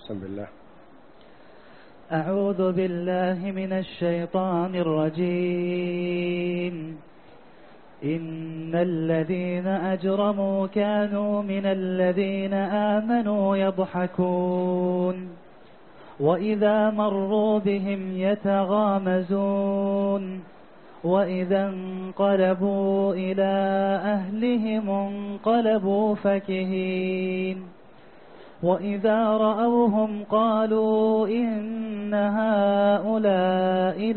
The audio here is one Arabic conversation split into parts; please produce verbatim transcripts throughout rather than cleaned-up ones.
بسم الله. أعوذ بالله من الشيطان الرجيم. إن الذين أجرموا كانوا من الذين آمنوا يضحكون وإذا مروا بهم يتغامزون وإذا انقلبوا إلى أهلهم انقلبوا فكهين وإذا رأوهم قالوا إن هؤلاء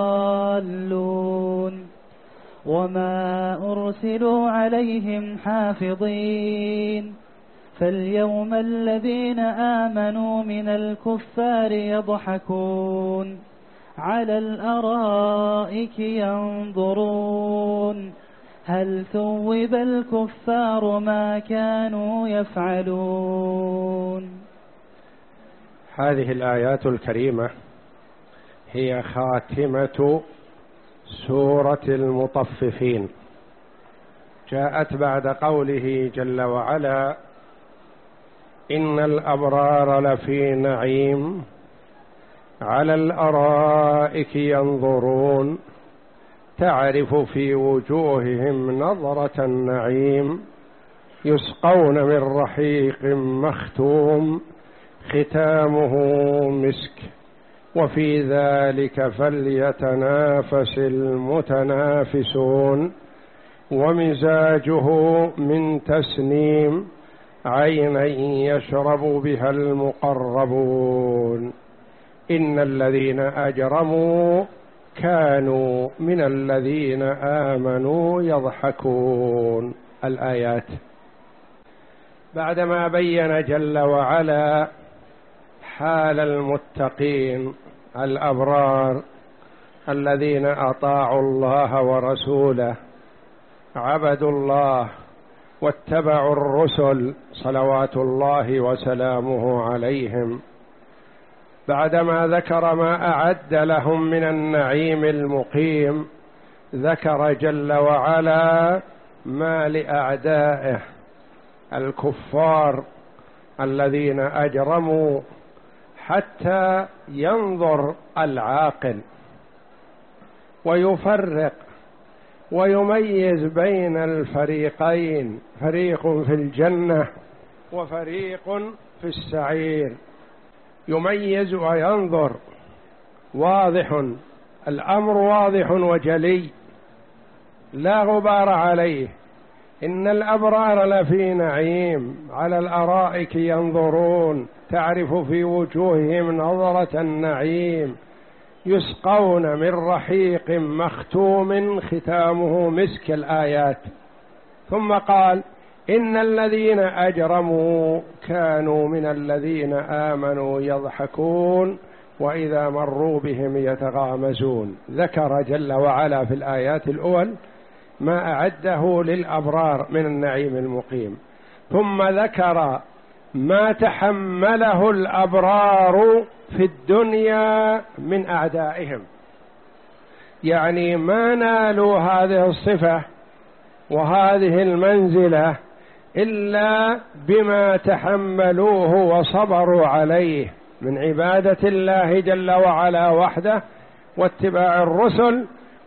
لضالون وما أرسلوا عليهم حافظين فاليوم الذين آمنوا من الكفار يضحكون على الأرائك ينظرون هل ثوب الكفار ما كانوا يفعلون. هذه الآيات الكريمة هي خاتمة سورة المطففين، جاءت بعد قوله جل وعلا: إن الأبرار لفي نعيم على الأرائك ينظرون تعرف في وجوههم نظرة النعيم يسقون من رحيق مختوم ختامه مسك وفي ذلك فليتنافس المتنافسون ومزاجه من تسنيم عينا يشرب بها المقربون. إن الذين أجرموا كانوا من الذين آمنوا يضحكون. الآيات بعدما بين جل وعلا حال المتقين الأبرار الذين أطاعوا الله ورسوله عبدوا الله واتبعوا الرسل صلوات الله وسلامه عليهم، بعدما ذكر ما أعد لهم من النعيم المقيم ذكر جل وعلا ما لأعدائه الكفار الذين أجرموا، حتى ينظر العاقل ويفرق ويميز بين الفريقين، فريق في الجنة وفريق في السعير، يميز وينظر. واضح الأمر، واضح وجلي لا غبار عليه. إن الأبرار لفي نعيم على الأرائك ينظرون تعرف في وجوههم نظرة النعيم يسقون من رحيق مختوم ختامه مسك. الآيات. ثم قال: إن الذين أجرموا كانوا من الذين آمنوا يضحكون وإذا مروا بهم يتغامزون. ذكر جل وعلا في الآيات الأول ما أعده للأبرار من النعيم المقيم، ثم ذكر ما تحمله الأبرار في الدنيا من أعدائهم، يعني ما نالوا هذه الصفة وهذه المنزلة إلا بما تحملوه وصبروا عليه من عبادة الله جل وعلا وحده واتباع الرسل،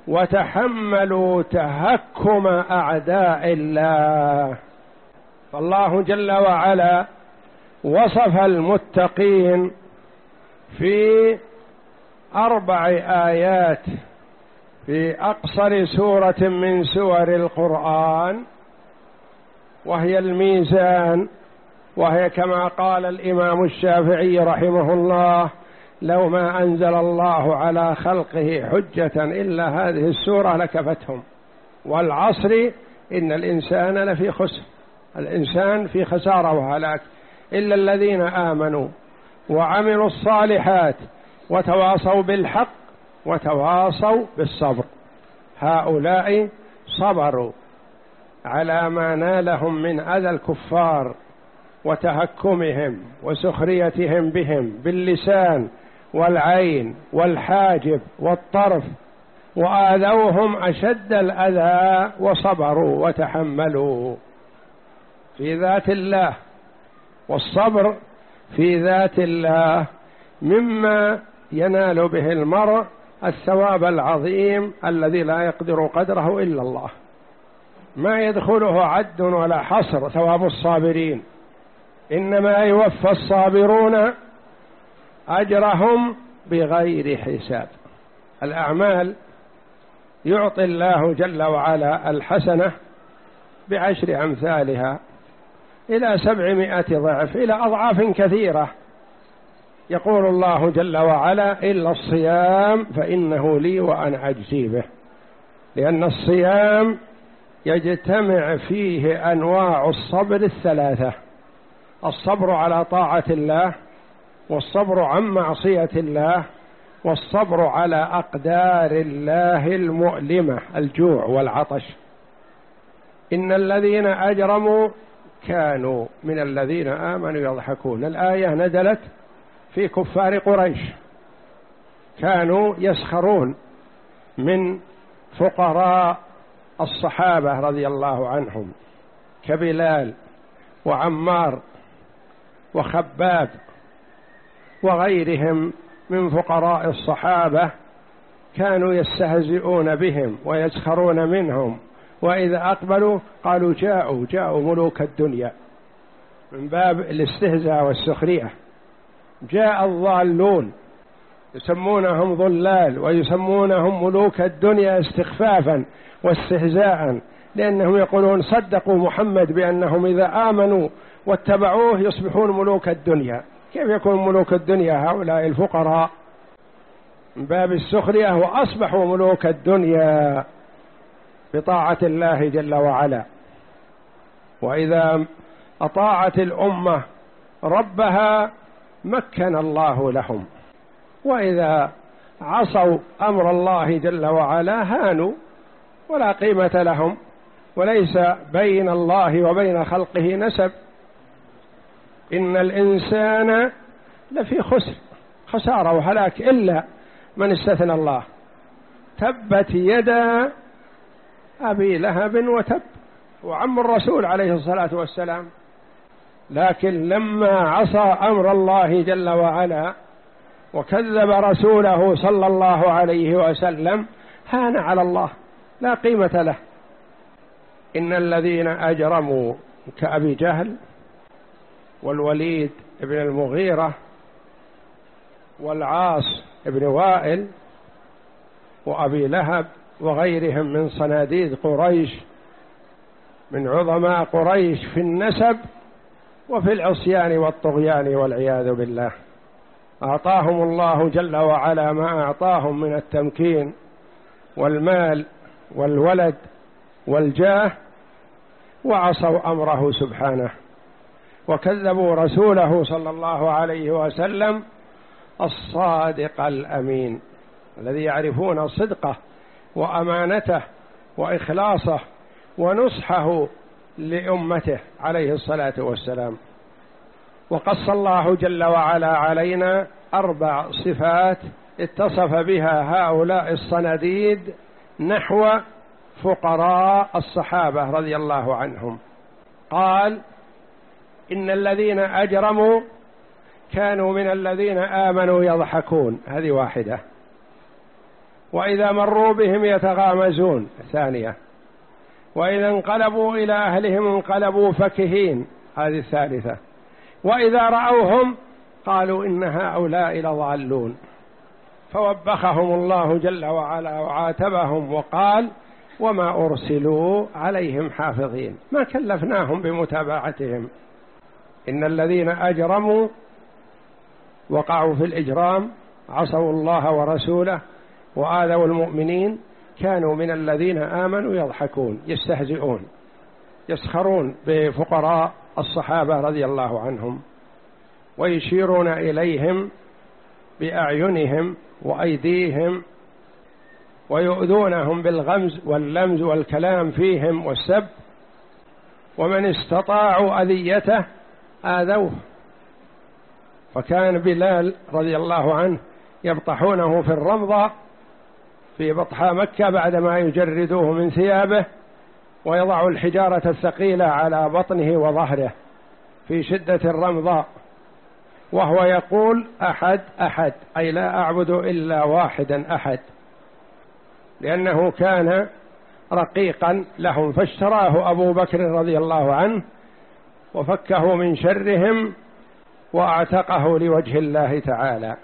وتحملوا تهكم أعداء الله. فالله جل وعلا وصف المتقين في أربع آيات في أقصر سورة من سور القرآن، وهي الميزان، وهي كما قال الإمام الشافعي رحمه الله: لو ما أنزل الله على خلقه حجة إلا هذه السورة لكفتهم. والعصر إن الإنسان لفي خسر، الإنسان في خسارة وهلاك إلا الذين آمنوا وعملوا الصالحات وتواصوا بالحق وتواصوا بالصبر. هؤلاء صبروا على ما نالهم من أذى الكفار وتهكمهم وسخريتهم بهم باللسان والعين والحاجب والطرف، وآذوهم أشد الأذى وصبروا وتحملوا في ذات الله. والصبر في ذات الله مما ينال به المرء الثواب العظيم الذي لا يقدر قدره إلا الله، ما يدخله عد ولا حصر ثواب الصابرين، إنما يوفى الصابرون أجرهم بغير حساب. الأعمال يعطي الله جل وعلا الحسنة بعشر أمثالها إلى سبعمائة ضعف، إلى أضعاف كثيرة. يقول الله جل وعلا: إلا الصيام فإنه لي وأنا أجزي به، لأن الصيام يجتمع فيه أنواع الصبر الثلاثة: الصبر على طاعة الله، والصبر عن معصية الله، والصبر على أقدار الله المؤلمة، الجوع والعطش. إن الذين أجرموا كانوا من الذين آمنوا يضحكون. الآية نزلت في كفار قريش، كانوا يسخرون من فقراء الصحابة رضي الله عنهم كبلال وعمار وخباب وغيرهم من فقراء الصحابة، كانوا يستهزئون بهم ويسخرون منهم، وإذا أقبلوا قالوا جاءوا جاءوا ملوك الدنيا، من باب الاستهزاء والسخرية. جاء الضالون، يسمونهم ضلال ويسمونهم ملوك الدنيا استخفافا واستهزاء، لأنهم يقولون صدقوا محمد بأنهم إذا آمنوا واتبعوه يصبحون ملوك الدنيا. كيف يكون ملوك الدنيا هؤلاء الفقراء؟ من باب السخرية، وأصبحوا ملوك الدنيا بطاعة الله جل وعلا. وإذا أطاعت الأمة ربها مكن الله لهم، وإذا عصوا أمر الله جل وعلا هانوا ولا قيمة لهم، وليس بين الله وبين خلقه نسب. إن الإنسان لفي خسر، خسارة وهلاك إلا من استثنى الله. تبت يدا أبي لهب وتب، وعم الرسول عليه الصلاة والسلام، لكن لما عصى أمر الله جل وعلا وكذب رسوله صلى الله عليه وسلم هان على الله، لا قيمة له. إن الذين أجرموا كأبي جهل والوليد بن المغيرة والعاص بن وائل وأبي لهب وغيرهم من صناديد قريش، من عظماء قريش في النسب وفي العصيان والطغيان والعياذ بالله. أعطاهم الله جل وعلا ما أعطاهم من التمكين والمال والولد والجاه، وعصوا أمره سبحانه وكذبوا رسوله صلى الله عليه وسلم الصادق الأمين، الذي يعرفون صدقه وأمانته وإخلاصه ونصحه لأمته عليه الصلاة والسلام. وقص الله جل وعلا علينا أربع صفات اتصف بها هؤلاء الصناديد نحو فقراء الصحابة رضي الله عنهم. قال: إن الذين أجرموا كانوا من الذين آمنوا يضحكون، هذه واحدة. وإذا مروا بهم يتغامزون، ثانية. وإذا انقلبوا إلى أهلهم انقلبوا فكهين، هذه الثالثة. وإذا رأوهم قالوا إن هؤلاء لضالون، فوبخهم الله جل وعلا وعاتبهم وقال: وما أرسلوا عليهم حافظين، ما كلفناهم بمتابعتهم. إن الذين أجرموا وقعوا في الإجرام، عصوا الله ورسوله وآذوا المؤمنين، كانوا من الذين آمنوا يضحكون، يستهزئون، يسخرون بفقراء الصحابة رضي الله عنهم، ويشيرون إليهم بأعينهم وأيديهم، ويؤذونهم بالغمز واللمز والكلام فيهم والسب، ومن استطاعوا أذيته آذوه. فكان بلال رضي الله عنه يبطحونه في الرمضة في بطحاء مكة بعدما يجردوه من ثيابه، ويضع الحجارة الثقيلة على بطنه وظهره في شدة الرمضاء، وهو يقول أحد أحد، أي لا أعبد إلا واحدا أحد، لأنه كان رقيقا لهم، فاشتراه أبو بكر رضي الله عنه وفكه من شرهم وأعتقه لوجه الله تعالى.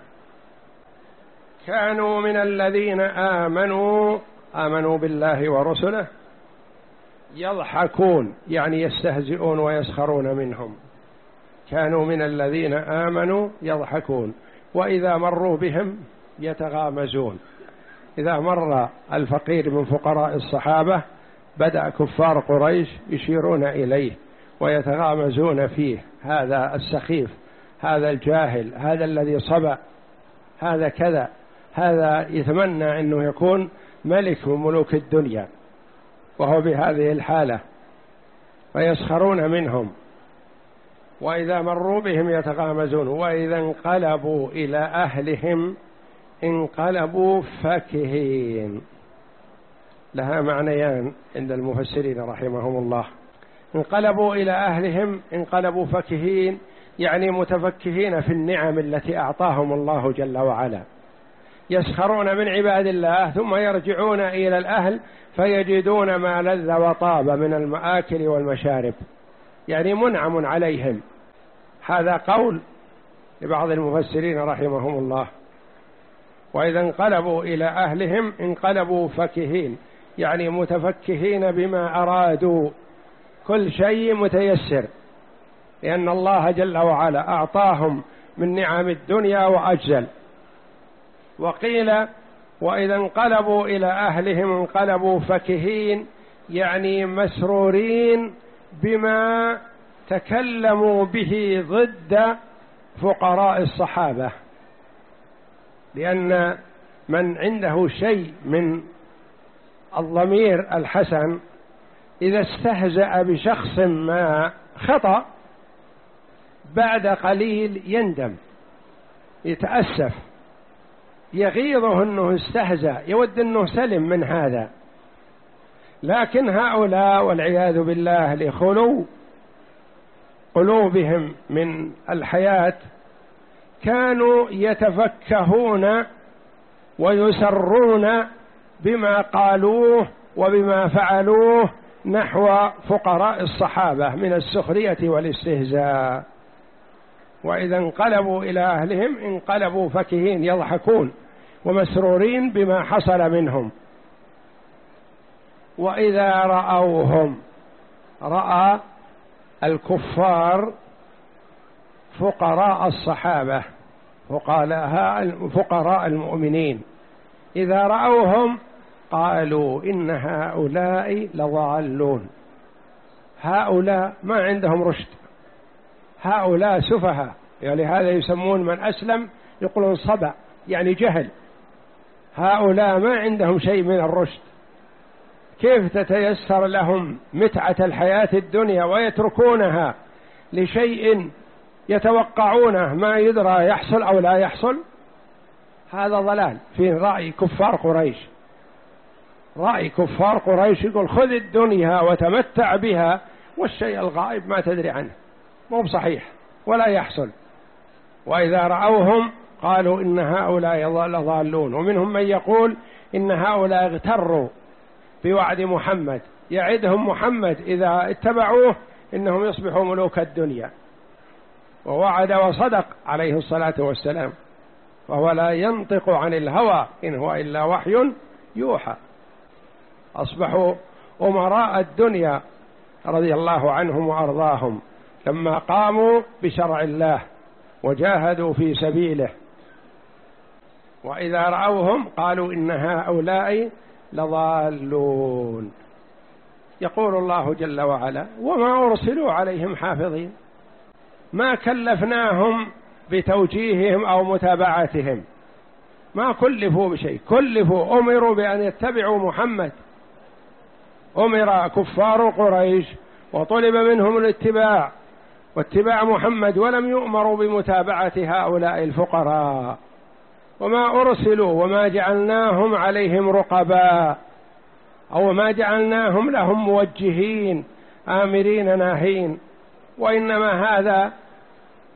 كانوا من الذين آمنوا آمنوا بالله ورسله يضحكون، يعني يستهزئون ويسخرون منهم. كانوا من الذين آمنوا يضحكون، وإذا مروا بهم يتغامزون. إذا مر الفقير من فقراء الصحابة بدأ كفار قريش يشيرون إليه ويتغامزون فيه، هذا السخيف، هذا الجاهل، هذا الذي صبأ، هذا كذا، هذا يتمنى أنه يكون ملك من ملوك الدنيا وهو بهذه الحالة، ويسخرون منهم. وإذا مروا بهم يتغامزون، وإذا انقلبوا إلى أهلهم انقلبوا فكهين. لها معنيان عند المفسرين رحمهم الله. انقلبوا إلى أهلهم انقلبوا فكهين، يعني متفكهين في النعم التي أعطاهم الله جل وعلا، يسخرون من عباد الله ثم يرجعون إلى الأهل فيجدون ما لذ وطاب من المآكل والمشارب، يعني منعم عليهم. هذا قول لبعض المفسرين رحمهم الله. وإذا انقلبوا إلى أهلهم انقلبوا فكهين، يعني متفكهين بما أرادوا، كل شيء متيسر، لأن الله جل وعلا أعطاهم من نعم الدنيا وأجزل. وقيل وإذا انقلبوا إلى أهلهم انقلبوا فكهين، يعني مسرورين بما تكلموا به ضد فقراء الصحابة، لأن من عنده شيء من الضمير الحسن إذا استهزأ بشخص ما خطأ بعد قليل يندم، يتأسف، يغيظه أنه استهزأ، يود أنه سلم من هذا. لكن هؤلاء والعياذ بالله لخلو قلوبهم من الحياة كانوا يتفكهون ويسرون بما قالوه وبما فعلوه نحو فقراء الصحابة من السخرية والاستهزاء. وإذا انقلبوا إلى أهلهم انقلبوا فكهين، يضحكون ومسرورين بما حصل منهم. وإذا رأوهم، رأى الكفار فقراء الصحابة، فقراء المؤمنين، إذا رأوهم قالوا إن هؤلاء لضالون، هؤلاء ما عندهم رشد، هؤلاء سفهاء، يعني هذا يسمون من أسلم يقولون صبا، يعني جهل، هؤلاء ما عندهم شيء من الرشد. كيف تتيسر لهم متعة الحياة الدنيا ويتركونها لشيء يتوقعونه ما يدرى يحصل أو لا يحصل؟ هذا ضلال في رأي كفار قريش. رأي كفار قريش يقول خذ الدنيا وتمتع بها، والشيء الغائب ما تدري عنه، مو بصحيح ولا يحصل. وإذا رأوهم قالوا إن هؤلاء لضالون. ومنهم من يقول إن هؤلاء اغتروا بوعد محمد، يعدهم محمد إذا اتبعوه إنهم يصبحوا ملوك الدنيا، ووعد وصدق عليه الصلاة والسلام، وهو لا ينطق عن الهوى إن هو إلا وحي يوحى. أصبحوا أمراء الدنيا رضي الله عنهم وأرضاهم لما قاموا بشرع الله وجاهدوا في سبيله. وإذا رأوهم قالوا إن هؤلاء لضالون. يقول الله جل وعلا وما أرسلوا عليهم حافظين، ما كلفناهم بتوجيههم أو متابعتهم، ما كلفوا بشيء، كلفوا أمروا بأن يتبعوا محمد، أمر كفار قريش وطلب منهم الاتباع واتباع محمد، ولم يؤمروا بمتابعة هؤلاء الفقراء. وما أرسلوا وما جعلناهم عليهم رقباء، أو ما جعلناهم لهم موجهين آمرين ناهين، وإنما هذا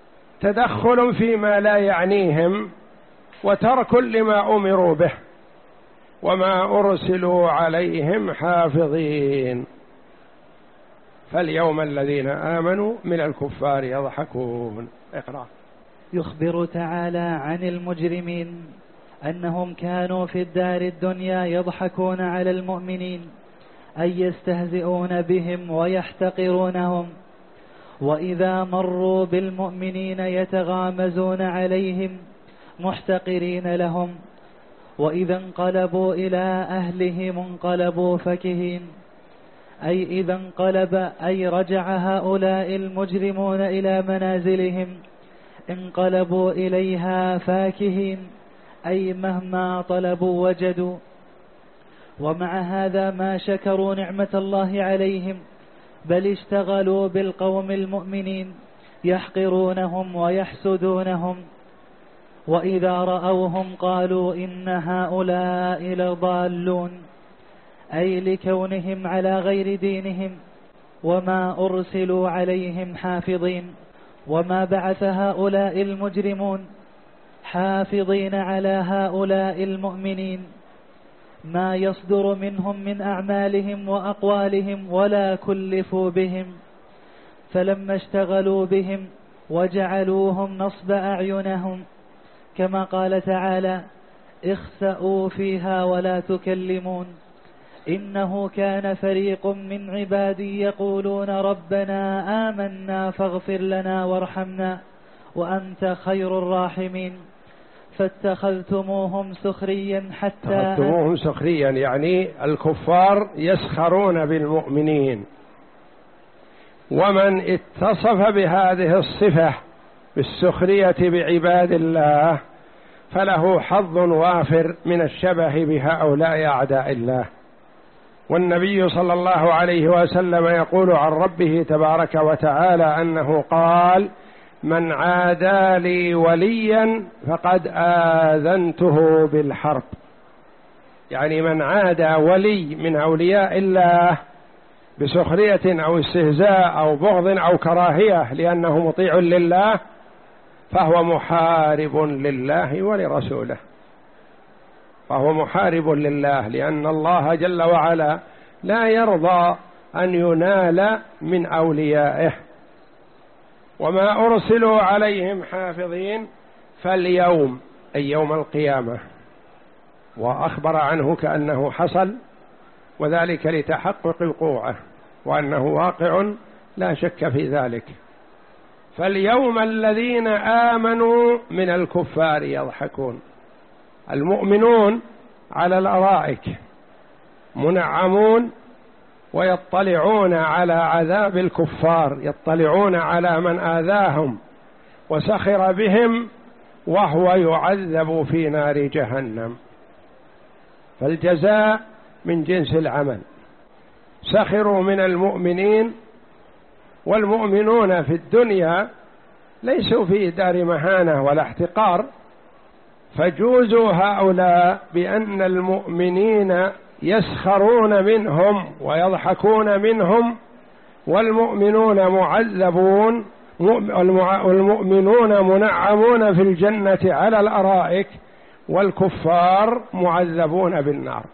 تدخل فيما لا يعنيهم وترك لما أمروا به، وما أرسلوا عليهم حافظين. فاليوم الذين آمنوا من الكفار يضحكون. اقرأ. يخبر تعالى عن المجرمين أنهم كانوا في الدار الدنيا يضحكون على المؤمنين، أي يستهزئون بهم ويحتقرونهم، وإذا مروا بالمؤمنين يتغامزون عليهم محتقرين لهم، وإذا انقلبوا إلى أهلهم انقلبوا فكهين، أي إذا انقلب أي رجع هؤلاء المجرمون إلى منازلهم انقلبوا إليها فاكهين، أي مهما طلبوا وجدوا. ومع هذا ما شكروا نعمة الله عليهم، بل اشتغلوا بالقوم المؤمنين يحقرونهم ويحسدونهم، وإذا رأوهم قالوا إن هؤلاء لضالون، أي لكونهم على غير دينهم، وما أرسلوا عليهم حافظين، وما بعث هؤلاء المجرمون حافظين على هؤلاء المؤمنين ما يصدر منهم من أعمالهم وأقوالهم، ولا كلفوا بهم، فلما اشتغلوا بهم وجعلوهم نصب أعينهم، كما قال تعالى: اخسأوا فيها ولا تكلمون، إنه كان فريق من عبادي يقولون ربنا آمنا فاغفر لنا وارحمنا وأنت خير الراحمين، فاتخذتموهم سخريا حتى اتخذتموهم سخريا، يعني الكفار يسخرون بالمؤمنين. ومن اتصف بهذه الصفة بالسخرية بعباد الله فله حظ وافر من الشبه بهؤلاء أعداء الله. والنبي صلى الله عليه وسلم يقول عن ربه تبارك وتعالى أنه قال: من عادى لي وليا فقد آذنته بالحرب. يعني من عادى ولي من أولياء الله بسخرية أو استهزاء أو بغض أو كراهية لأنه مطيع لله فهو محارب لله ولرسوله، فهو محارب لله، لأن الله جل وعلا لا يرضى أن ينال من أوليائه. وما أرسلوا عليهم حافظين، فاليوم أي يوم القيامة، وأخبر عنه كأنه حصل، وذلك لتحقق وقوعه وأنه واقع لا شك في ذلك. فاليوم الذين آمنوا من الكفار يضحكون. المؤمنون على الأرائك منعمون ويطلعون على عذاب الكفار، يطلعون على من آذاهم وسخر بهم وهو يعذب في نار جهنم. فالجزاء من جنس العمل. سخروا من المؤمنين، والمؤمنون في الدنيا ليسوا في دار مهانة ولا احتقار، فجوزوا هؤلاء بأن المؤمنين يسخرون منهم ويضحكون منهم، والمؤمنون معذبون، والمؤمنون منعمون في الجنة على الأرائك، والكفار معذبون بالنار.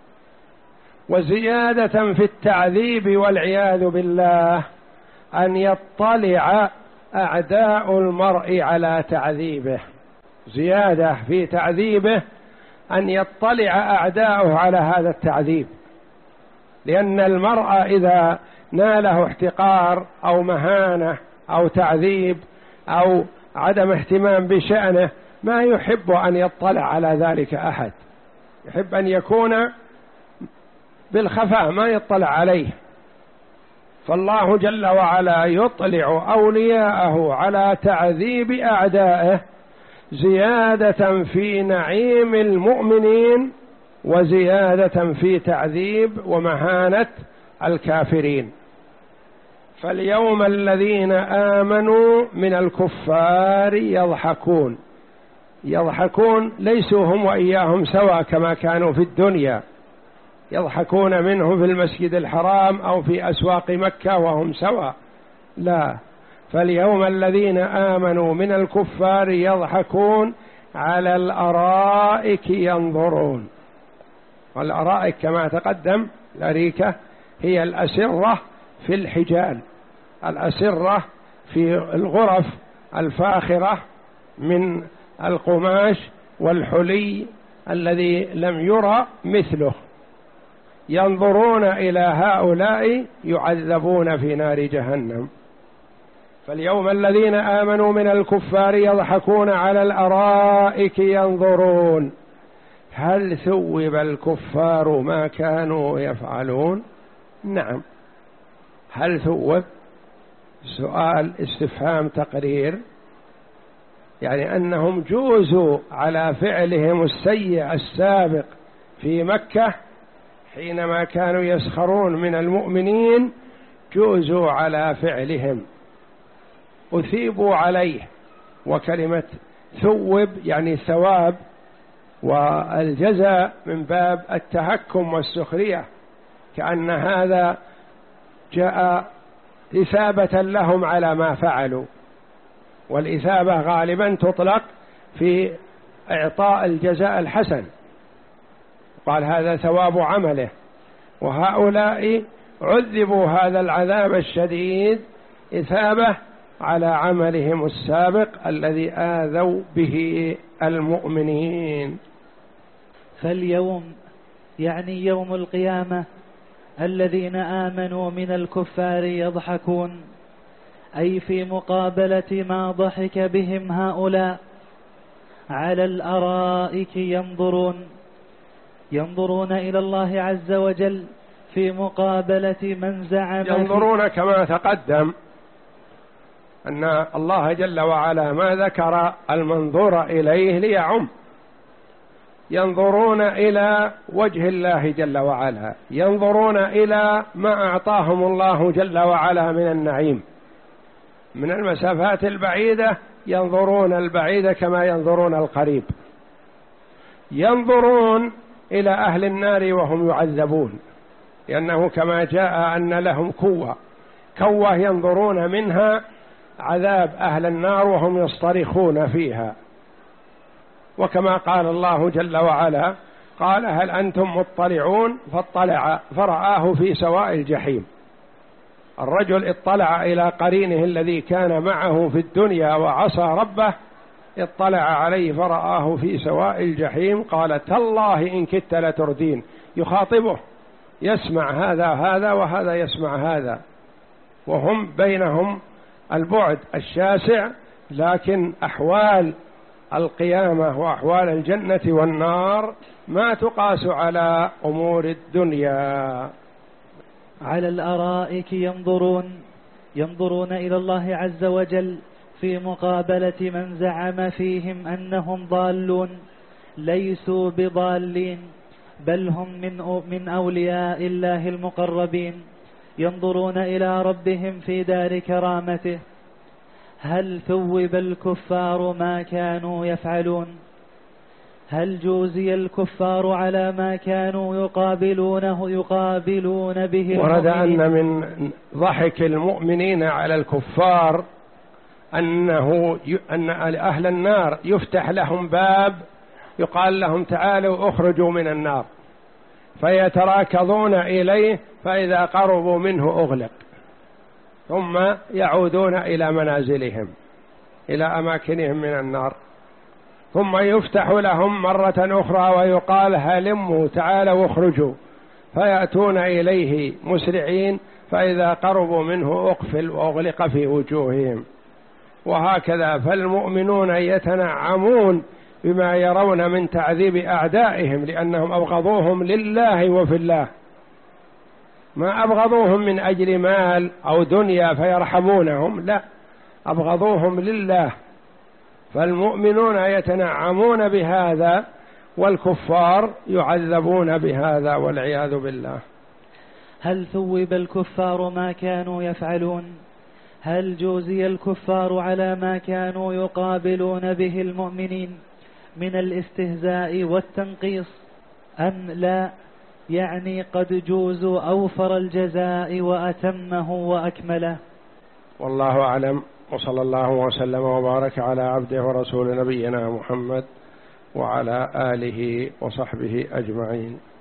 وزيادة في التعذيب والعياذ بالله أن يطلع أعداء المرء على تعذيبه، زيادة في تعذيبه أن يطلع أعداؤه على هذا التعذيب، لأن المرء إذا ناله احتقار أو مهانة أو تعذيب أو عدم اهتمام بشأنه ما يحب أن يطلع على ذلك أحد، يحب أن يكون بالخفاء ما يطلع عليه. فالله جل وعلا يطلع أولياءه على تعذيب أعدائه زيادة في نعيم المؤمنين وزيادة في تعذيب ومهانة الكافرين. فاليوم الذين آمنوا من الكفار يضحكون. يضحكون ليسوا هم وإياهم سواء كما كانوا في الدنيا، يضحكون منه في المسجد الحرام أو في أسواق مكة وهم سواء، لا، فاليوم الذين آمنوا من الكفار يضحكون على الأرائك ينظرون. والأرائك كما تقدم الأريكة هي الأسرة في الحجال، الأسرة في الغرف الفاخرة من القماش والحلي الذي لم يرى مثله. ينظرون إلى هؤلاء يعذبون في نار جهنم. فاليوم الذين آمنوا من الكفار يضحكون على الأرائك ينظرون هل ثوب الكفار ما كانوا يفعلون؟ نعم. هل ثوب؟ سؤال استفهام تقرير، يعني أنهم جوزوا على فعلهم السيء السابق في مكة حينما كانوا يسخرون من المؤمنين، جوزوا على فعلهم أثيبوا عليه. وكلمة ثوب يعني ثواب، والجزاء من باب التهكم والسخرية، كأن هذا جاء إثابة لهم على ما فعلوا. والإثابة غالبا تطلق في إعطاء الجزاء الحسن، قال هذا ثواب عمله. وهؤلاء عذبوا هذا العذاب الشديد إثابة على عملهم السابق الذي آذوا به المؤمنين. فاليوم يعني يوم القيامة الذين آمنوا من الكفار يضحكون، أي في مقابلة ما ضحك بهم هؤلاء، على الأرائك ينظرون، ينظرون إلى الله عز وجل في مقابلة من زعم. ينظرون كما تقدم أن الله جل وعلا ما ذكر المنظور إليه ليعم. ينظرون إلى وجه الله جل وعلا، ينظرون إلى ما أعطاهم الله جل وعلا من النعيم. من المسافات البعيدة ينظرون البعيد كما ينظرون القريب. ينظرون إلى أهل النار وهم يعذبون، لأنه كما جاء أن لهم كوة كوة ينظرون منها عذاب أهل النار وهم يصطرخون فيها. وكما قال الله جل وعلا قال هل أنتم مطلعون فاطلع فرآه في سواء الجحيم. الرجل اطلع إلى قرينه الذي كان معه في الدنيا وعصى ربه، اطلع عليه فرآه في سواء الجحيم قال تالله إن كدت لتردين. يخاطبه، يسمع هذا هذا وهذا يسمع هذا، وهم بينهم البعد الشاسع، لكن أحوال القيامة وأحوال الجنة والنار ما تقاس على أمور الدنيا. على الأرائك ينظرون، ينظرون إلى الله عز وجل في مقابلة من زعم فيهم أنهم ضالون، ليسوا بضالين بل هم من من أولياء الله المقربين، ينظرون إلى ربهم في دار كرامته. هل ثوب الكفار ما كانوا يفعلون؟ هل جوزي الكفار على ما كانوا يقابلونه يقابلون به؟ ورد أن من ضحك المؤمنين على الكفار أنه أن أهل النار يفتح لهم باب يقال لهم تعالوا اخرجوا من النار، فيتراكضون إليه، فإذا قربوا منه أغلق، ثم يعودون إلى منازلهم إلى أماكنهم من النار، ثم يفتح لهم مرة أخرى ويقال هلموا تعالوا اخرجوا، فيأتون إليه مسرعين، فإذا قربوا منه أقفل وأغلق في وجوههم. وهكذا فالمؤمنون يتنعمون بما يرون من تعذيب أعدائهم، لأنهم أبغضوهم لله وفي الله، ما أبغضوهم من أجل مال أو دنيا فيرحمونهم، لا، أبغضوهم لله. فالمؤمنون يتنعمون بهذا والكفار يعذبون بهذا والعياذ بالله. هل ثوب الكفار ما كانوا يفعلون؟ هل جوزي الكفار على ما كانوا يقابلون به المؤمنين من الاستهزاء والتنقيص أم لا؟ يعني قد جوزوا أوفر الجزاء وأتمه وأكمله. والله أعلم، وصلى الله وسلم وبارك على عبده ورسول نبينا محمد وعلى آله وصحبه أجمعين.